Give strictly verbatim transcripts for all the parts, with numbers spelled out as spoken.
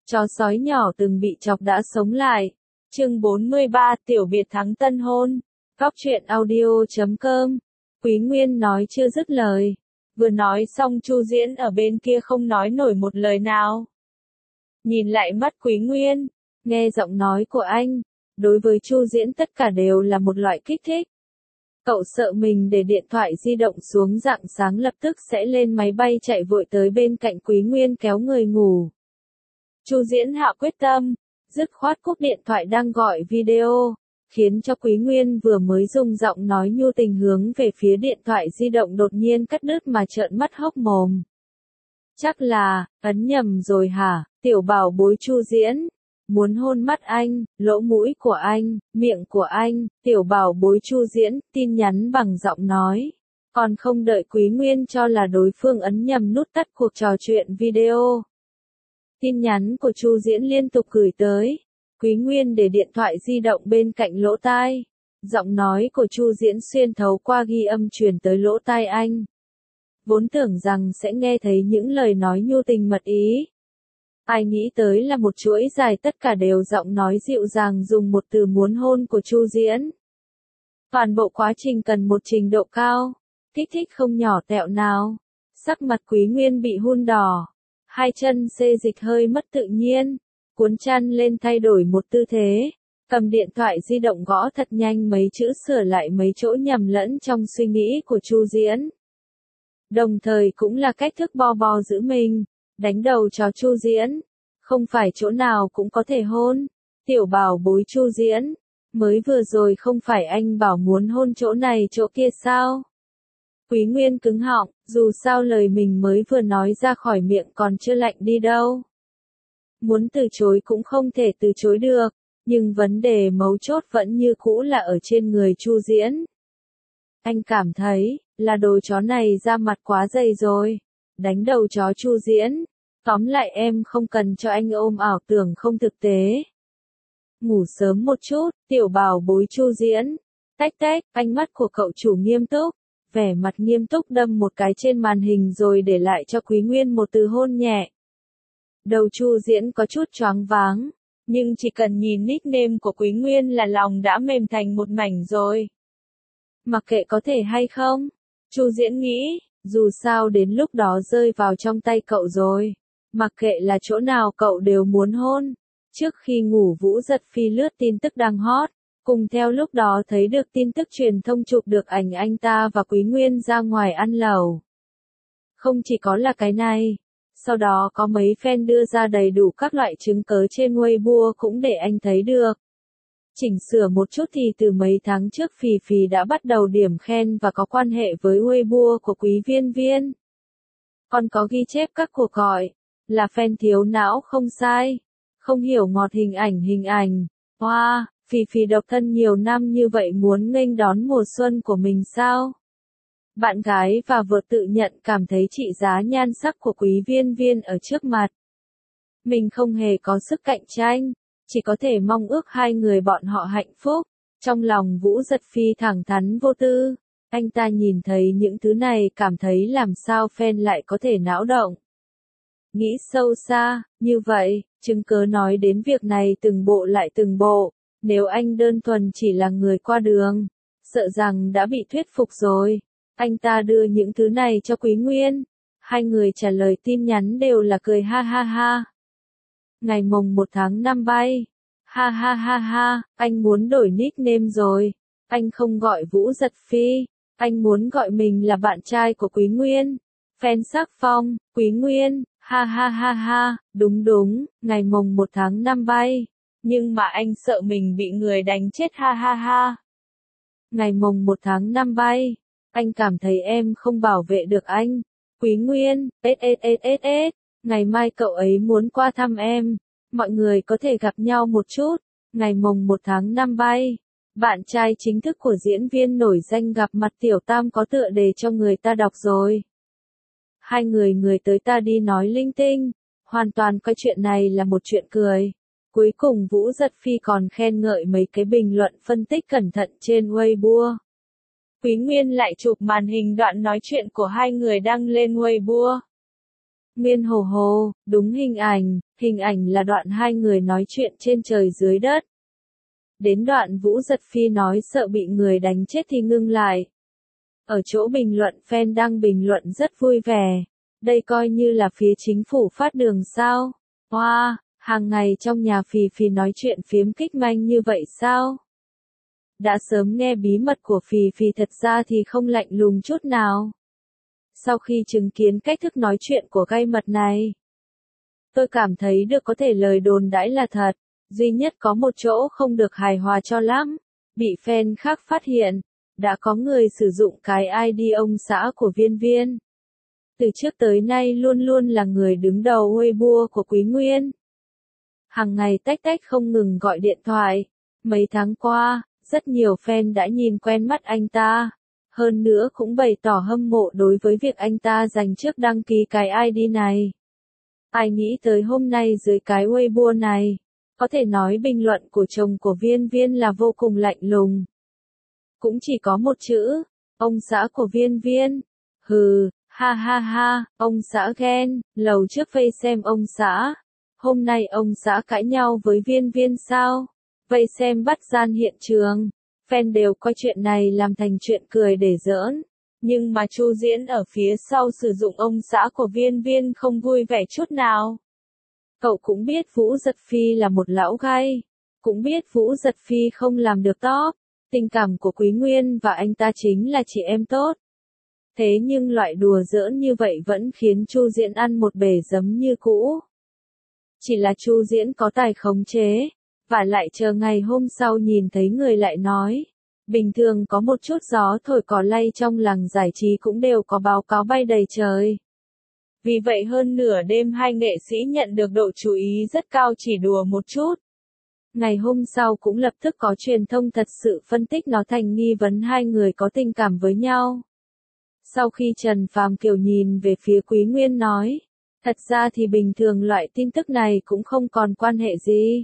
Chó sói nhỏ từng bị chọc đã sống lại. Chương bốn mươi ba, tiểu biệt thắng tân hôn. Góc truyện audio chấm com. Quý Nguyên nói chưa dứt lời. Vừa nói xong Chu Diễn ở bên kia không nói nổi một lời nào. Nhìn lại mắt Quý Nguyên, nghe giọng nói của anh, đối với Chu Diễn tất cả đều là một loại kích thích. Cậu sợ mình để điện thoại di động xuống rạng sáng lập tức sẽ lên máy bay chạy vội tới bên cạnh Quý Nguyên kéo người ngủ. Chu Diễn hạ quyết tâm, dứt khoát cúp điện thoại đang gọi video, khiến cho Quý Nguyên vừa mới dùng giọng nói nhu tình hướng về phía điện thoại di động đột nhiên cắt đứt mà trợn mắt hốc mồm. Chắc là, ấn nhầm rồi hả, tiểu bảo bối Chu Diễn. Muốn hôn mắt anh, lỗ mũi của anh, miệng của anh, tiểu bảo bối Chu Diễn, tin nhắn bằng giọng nói. Còn không đợi Quý Nguyên cho là đối phương ấn nhầm nút tắt cuộc trò chuyện video. Tin nhắn của Chu Diễn liên tục gửi tới. Quý Nguyên để điện thoại di động bên cạnh lỗ tai. Giọng nói của Chu Diễn xuyên thấu qua ghi âm truyền tới lỗ tai anh. Vốn tưởng rằng sẽ nghe thấy những lời nói nhu tình mật ý. Ai nghĩ tới là một chuỗi dài tất cả đều giọng nói dịu dàng dùng một từ muốn hôn của Chu Diễn. Toàn bộ quá trình cần một trình độ cao, kích thích không nhỏ tẹo nào. Sắc mặt Quý Nguyên bị hun đỏ, hai chân xê dịch hơi mất tự nhiên, cuốn chăn lên thay đổi một tư thế, cầm điện thoại di động gõ thật nhanh mấy chữ sửa lại mấy chỗ nhầm lẫn trong suy nghĩ của Chu Diễn. Đồng thời cũng là cách thức bo bo giữ mình. Đánh đầu cho Chu Diễn, không phải chỗ nào cũng có thể hôn. Tiểu bảo bối Chu Diễn, mới vừa rồi không phải anh bảo muốn hôn chỗ này chỗ kia sao? Quý Nguyên cứng họng, dù sao lời mình mới vừa nói ra khỏi miệng còn chưa lạnh đi đâu. Muốn từ chối cũng không thể từ chối được, nhưng vấn đề mấu chốt vẫn như cũ là ở trên người Chu Diễn. Anh cảm thấy, là đồ chó này ra mặt quá dày rồi. Đánh đầu chó Chu Diễn. Tóm lại em không cần cho anh ôm ảo tưởng không thực tế. Ngủ sớm một chút, tiểu bảo bối Chu Diễn. Tách tách, ánh mắt của cậu chủ nghiêm túc. Vẻ mặt nghiêm túc đâm một cái trên màn hình rồi để lại cho Quý Nguyên một từ hôn nhẹ. Đầu Chu Diễn có chút choáng váng. Nhưng chỉ cần nhìn nickname của Quý Nguyên là lòng đã mềm thành một mảnh rồi. Mặc kệ có thể hay không, Chu Diễn nghĩ. Dù sao đến lúc đó rơi vào trong tay cậu rồi. Mặc kệ là chỗ nào cậu đều muốn hôn. Trước khi ngủ Vũ Giật Phi lướt tin tức đang hot. Cùng theo lúc đó thấy được tin tức truyền thông chụp được ảnh anh ta và Quý Nguyên ra ngoài ăn lẩu. Không chỉ có là cái này. Sau đó có mấy fan đưa ra đầy đủ các loại chứng cớ trên Weibo cũng để anh thấy được. Chỉnh sửa một chút thì từ mấy tháng trước Phì Phì đã bắt đầu điểm khen và có quan hệ với Weibo của Quý Viên Viên. Còn có ghi chép các cuộc gọi, là fan thiếu não không sai, không hiểu ngọt hình ảnh hình ảnh. Wow, Phì Phì độc thân nhiều năm như vậy muốn nghênh đón mùa xuân của mình sao? Bạn gái và vợ tự nhận cảm thấy trị giá nhan sắc của Quý Viên Viên ở trước mặt. Mình không hề có sức cạnh tranh. Chỉ có thể mong ước hai người bọn họ hạnh phúc. Trong lòng Vũ Giật Phi thẳng thắn vô tư. Anh ta nhìn thấy những thứ này cảm thấy làm sao fan lại có thể não động. Nghĩ sâu xa, như vậy, chứng cớ nói đến việc này từng bộ lại từng bộ. Nếu anh đơn thuần chỉ là người qua đường, sợ rằng đã bị thuyết phục rồi. Anh ta đưa những thứ này cho Quý Nguyên. Hai người trả lời tin nhắn đều là cười ha ha ha. Ngày mồng một tháng năm bay. Ha ha ha ha, anh muốn đổi nickname rồi. Anh không gọi Vũ Giật Phi. Anh muốn gọi mình là bạn trai của Quý Nguyên. Fan Sắc Phong, Quý Nguyên, ha ha ha ha, đúng đúng, ngày mồng một tháng năm bay. Nhưng mà anh sợ mình bị người đánh chết ha ha ha. Ngày mồng một tháng năm bay. Anh cảm thấy em không bảo vệ được anh. Quý Nguyên, ết ết ết ết ết. Ngày mai cậu ấy muốn qua thăm em. Mọi người có thể gặp nhau một chút. Ngày mồng một tháng năm bay. Bạn trai chính thức của diễn viên nổi danh gặp mặt Tiểu Tam có tựa đề cho người ta đọc rồi. Hai người người tới ta đi nói linh tinh. Hoàn toàn coi chuyện này là một chuyện cười. Cuối cùng Vũ Giật Phi còn khen ngợi mấy cái bình luận phân tích cẩn thận trên Weibo. Quý Nguyên lại chụp màn hình đoạn nói chuyện của hai người đăng lên Weibo. Nguyên hồ hồ, đúng hình ảnh, hình ảnh là đoạn hai người nói chuyện trên trời dưới đất. Đến đoạn Vũ Giật Phi nói sợ bị người đánh chết thì ngưng lại. Ở chỗ bình luận fan đang bình luận rất vui vẻ. Đây coi như là phía chính phủ phát đường sao? Wow, hàng ngày trong nhà Phì Phì nói chuyện phiếm kích manh như vậy sao? Đã sớm nghe bí mật của Phì Phì thật ra thì không lạnh lùng chút nào. Sau khi chứng kiến cách thức nói chuyện của gay mật này, tôi cảm thấy được có thể lời đồn đãi là thật. Duy nhất có một chỗ không được hài hòa cho lắm. Bị fan khác phát hiện. Đã có người sử dụng cái i đê ông xã của Viên Viên. Từ trước tới nay luôn luôn là người đứng đầu Weibo của Quý Nguyên. Hàng ngày tách tách không ngừng gọi điện thoại. Mấy tháng qua, rất nhiều fan đã nhìn quen mắt anh ta. Hơn nữa cũng bày tỏ hâm mộ đối với việc anh ta dành trước đăng ký cái i đê này. Ai nghĩ tới hôm nay dưới cái Weibo này, có thể nói bình luận của chồng của Viên Viên là vô cùng lạnh lùng. Cũng chỉ có một chữ, ông xã của Viên Viên. Hừ, ha ha ha, ông xã ghen, lầu trước vây xem ông xã. Hôm nay ông xã cãi nhau với Viên Viên sao? Vây xem bắt gian hiện trường. Fan đều coi chuyện này làm thành chuyện cười để giỡn. Nhưng mà Chu Diễn ở phía sau sử dụng ông xã của Viên Viên không vui vẻ chút nào. Cậu cũng biết Vũ Giật Phi là một lão gay. Cũng biết Vũ Giật Phi không làm được top. Tình cảm của Quý Nguyên và anh ta chính là chị em tốt. Thế nhưng loại đùa giỡn như vậy vẫn khiến Chu Diễn ăn một bể giấm như cũ. Chỉ là Chu Diễn có tài khống chế. Và lại chờ ngày hôm sau nhìn thấy người lại nói. Bình thường có một chút gió thổi cỏ lay trong làng giải trí cũng đều có báo cáo bay đầy trời. Vì vậy hơn nửa đêm hai nghệ sĩ nhận được độ chú ý rất cao chỉ đùa một chút. Ngày hôm sau cũng lập tức có truyền thông thật sự phân tích nó thành nghi vấn hai người có tình cảm với nhau. Sau khi Trần Phàm Kiều nhìn về phía Quý Nguyên nói, thật ra thì bình thường loại tin tức này cũng không còn quan hệ gì.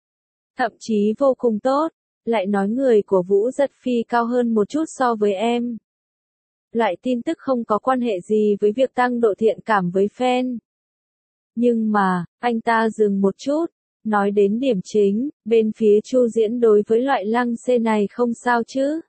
Thậm chí vô cùng tốt, lại nói người của Vũ Giật Phi cao hơn một chút so với em. Loại tin tức không có quan hệ gì với việc tăng độ thiện cảm với fan. Nhưng mà, anh ta dừng một chút, nói đến điểm chính, bên phía Chu Diễn đối với loại lăng xê này không sao chứ.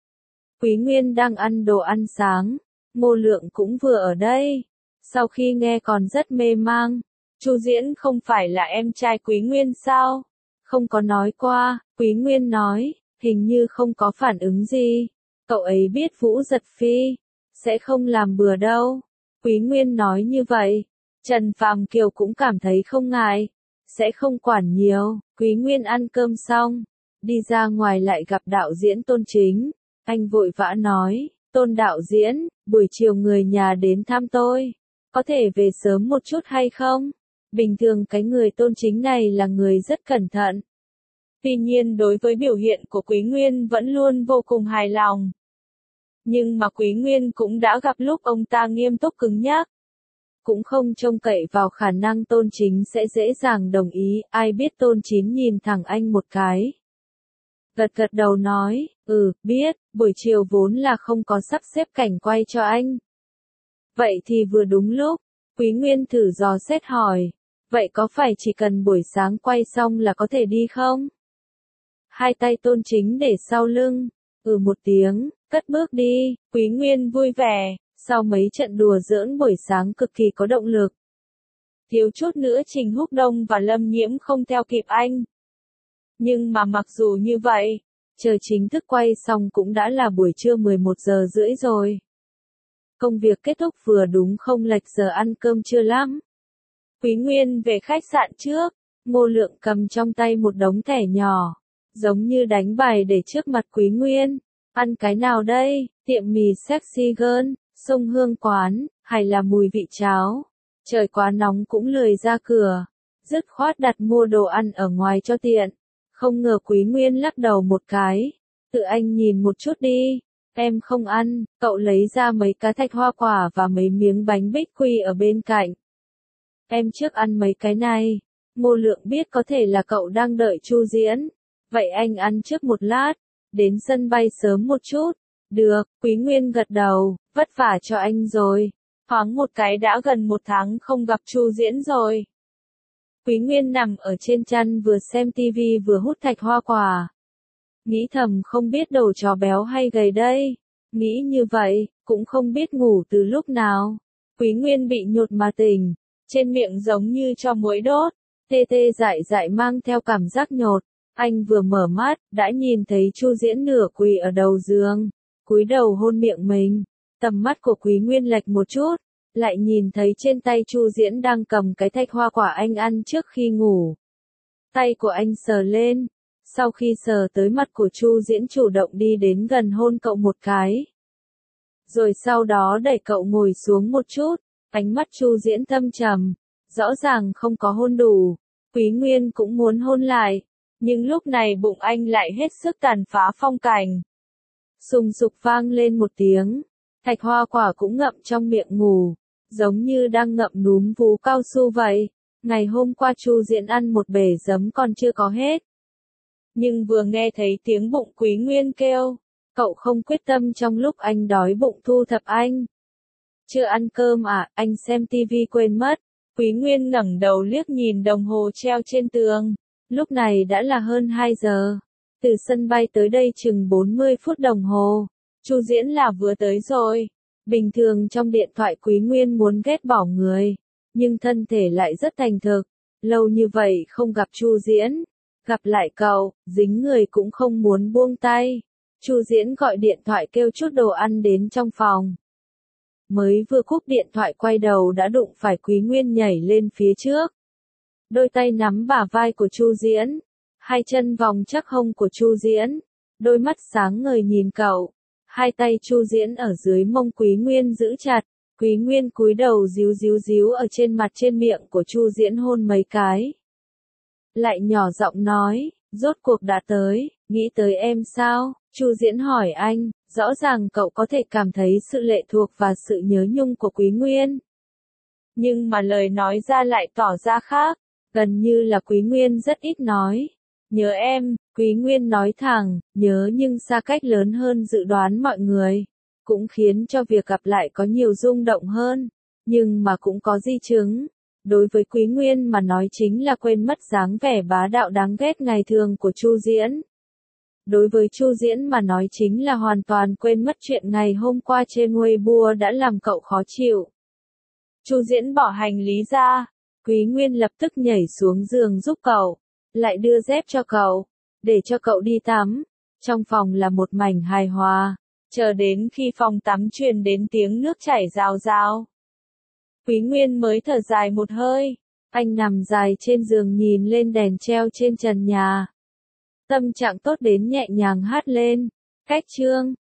Quý Nguyên đang ăn đồ ăn sáng, Ngô Lượng cũng vừa ở đây. Sau khi nghe còn rất mê mang, Chu Diễn không phải là em trai Quý Nguyên sao? Không có nói qua, Quý Nguyên nói, hình như không có phản ứng gì. Cậu ấy biết Vũ Giật Phi sẽ không làm bừa đâu. Quý Nguyên nói như vậy, Trần Phàm Kiều cũng cảm thấy không ngại, sẽ không quản nhiều. Quý Nguyên ăn cơm xong, đi ra ngoài lại gặp đạo diễn Tôn Chính. Anh vội vã nói, Tôn đạo diễn, buổi chiều người nhà đến thăm tôi, có thể về sớm một chút hay không? Bình thường cái người Tôn Chính này là người rất cẩn thận. Tuy nhiên đối với biểu hiện của Quý Nguyên vẫn luôn vô cùng hài lòng. Nhưng mà Quý Nguyên cũng đã gặp lúc ông ta nghiêm túc cứng nhắc. Cũng không trông cậy vào khả năng Tôn Chính sẽ dễ dàng đồng ý, ai biết Tôn Chính nhìn thẳng anh một cái. Gật gật đầu nói, ừ, biết, buổi chiều vốn là không có sắp xếp cảnh quay cho anh. Vậy thì vừa đúng lúc, Quý Nguyên thử dò xét hỏi, vậy có phải chỉ cần buổi sáng quay xong là có thể đi không? Hai tay Tôn Chính để sau lưng, ừ một tiếng, cất bước đi. Quý Nguyên vui vẻ, sau mấy trận đùa giỡn buổi sáng cực kỳ có động lực. Thiếu chút nữa Trình Húc Đông và Lâm Nhiễm không theo kịp anh. Nhưng mà mặc dù như vậy, chờ chính thức quay xong cũng đã là buổi trưa mười một giờ rưỡi rồi. Công việc kết thúc vừa đúng không lệch giờ ăn cơm trưa lắm. Quý Nguyên về khách sạn trước, Ngô Lượng cầm trong tay một đống thẻ nhỏ, giống như đánh bài để trước mặt Quý Nguyên. Ăn cái nào đây, tiệm mì Sexy Girl, Sông Hương quán, hay là mùi vị cháo? Trời quá nóng cũng lười ra cửa, dứt khoát đặt mua đồ ăn ở ngoài cho tiện. Không ngờ Quý Nguyên lắc đầu một cái, tự anh nhìn một chút đi, em không ăn. Cậu lấy ra mấy cá thạch hoa quả và mấy miếng bánh bích quy ở bên cạnh. Em trước ăn mấy cái này. Ngô Lượng biết có thể là cậu đang đợi Chu Diễn, vậy anh ăn trước một lát, đến sân bay sớm một chút. Được, Quý Nguyên gật đầu, vất vả cho anh rồi. Thoáng một cái đã gần một tháng không gặp Chu Diễn rồi. Quý Nguyên nằm ở trên chăn vừa xem tivi vừa hút thạch hoa quả. Nghĩ thầm không biết đầu chó béo hay gầy đây. Nghĩ như vậy, cũng không biết ngủ từ lúc nào. Quý Nguyên bị nhột mà tỉnh, trên miệng giống như cho muỗi đốt, tê tê dại dại mang theo cảm giác nhột. Anh vừa mở mắt, đã nhìn thấy Chu Diễn nửa quỳ ở đầu giường, cúi đầu hôn miệng mình. Tầm mắt của Quý Nguyên lệch một chút, lại nhìn thấy trên tay Chu Diễn đang cầm cái thạch hoa quả anh ăn trước khi ngủ. Tay của anh sờ lên, sau khi sờ tới mặt của Chu Diễn chủ động đi đến gần hôn cậu một cái. Rồi sau đó đẩy cậu ngồi xuống một chút, ánh mắt Chu Diễn thâm trầm, rõ ràng không có hôn đủ. Quý Nguyên cũng muốn hôn lại, nhưng lúc này bụng anh lại hết sức tàn phá phong cảnh. Sùng sục vang lên một tiếng, thạch hoa quả cũng ngậm trong miệng ngủ, giống như đang ngậm núm vú cao su vậy. Ngày hôm qua Chu Diễn ăn một bể giấm còn chưa có hết. Nhưng vừa nghe thấy tiếng bụng Quý Nguyên kêu, cậu không quyết tâm trong lúc anh đói bụng thu thập anh. Chưa ăn cơm à, anh xem tivi quên mất. Quý Nguyên ngẩng đầu liếc nhìn đồng hồ treo trên tường. Lúc này đã là hơn hai giờ. Từ sân bay tới đây chừng bốn mươi phút đồng hồ. Chu Diễn là vừa tới rồi. Bình thường trong điện thoại Quý Nguyên muốn ghét bỏ người, nhưng thân thể lại rất thành thực. Lâu như vậy không gặp Chu Diễn, gặp lại cậu, dính người cũng không muốn buông tay. Chu Diễn gọi điện thoại kêu chút đồ ăn đến trong phòng. Mới vừa cúp điện thoại quay đầu đã đụng phải Quý Nguyên nhảy lên phía trước. Đôi tay nắm bả vai của Chu Diễn, hai chân vòng chắc hông của Chu Diễn, đôi mắt sáng ngời nhìn cậu. Hai tay Chu Diễn ở dưới mông Quý Nguyên giữ chặt, Quý Nguyên cúi đầu díu díu díu ở trên mặt trên miệng của Chu Diễn hôn mấy cái. Lại nhỏ giọng nói, rốt cuộc đã tới, nghĩ tới em sao? Chu Diễn hỏi anh, rõ ràng cậu có thể cảm thấy sự lệ thuộc và sự nhớ nhung của Quý Nguyên. Nhưng mà lời nói ra lại tỏ ra khác, gần như là Quý Nguyên rất ít nói. Nhớ em, Quý Nguyên nói thẳng, nhớ nhưng xa cách lớn hơn dự đoán mọi người, cũng khiến cho việc gặp lại có nhiều rung động hơn, nhưng mà cũng có di chứng. Đối với Quý Nguyên mà nói chính là quên mất dáng vẻ bá đạo đáng ghét ngày thường của Chu Diễn. Đối với Chu Diễn mà nói chính là hoàn toàn quên mất chuyện ngày hôm qua trên Weibo đã làm cậu khó chịu. Chu Diễn bỏ hành lý ra, Quý Nguyên lập tức nhảy xuống giường giúp cậu, lại đưa dép cho cậu, để cho cậu đi tắm. Trong phòng là một mảnh hài hòa, chờ đến khi phòng tắm truyền đến tiếng nước chảy rào rào. Quý Nguyên mới thở dài một hơi, anh nằm dài trên giường nhìn lên đèn treo trên trần nhà. Tâm trạng tốt đến nhẹ nhàng hát lên, cách chương.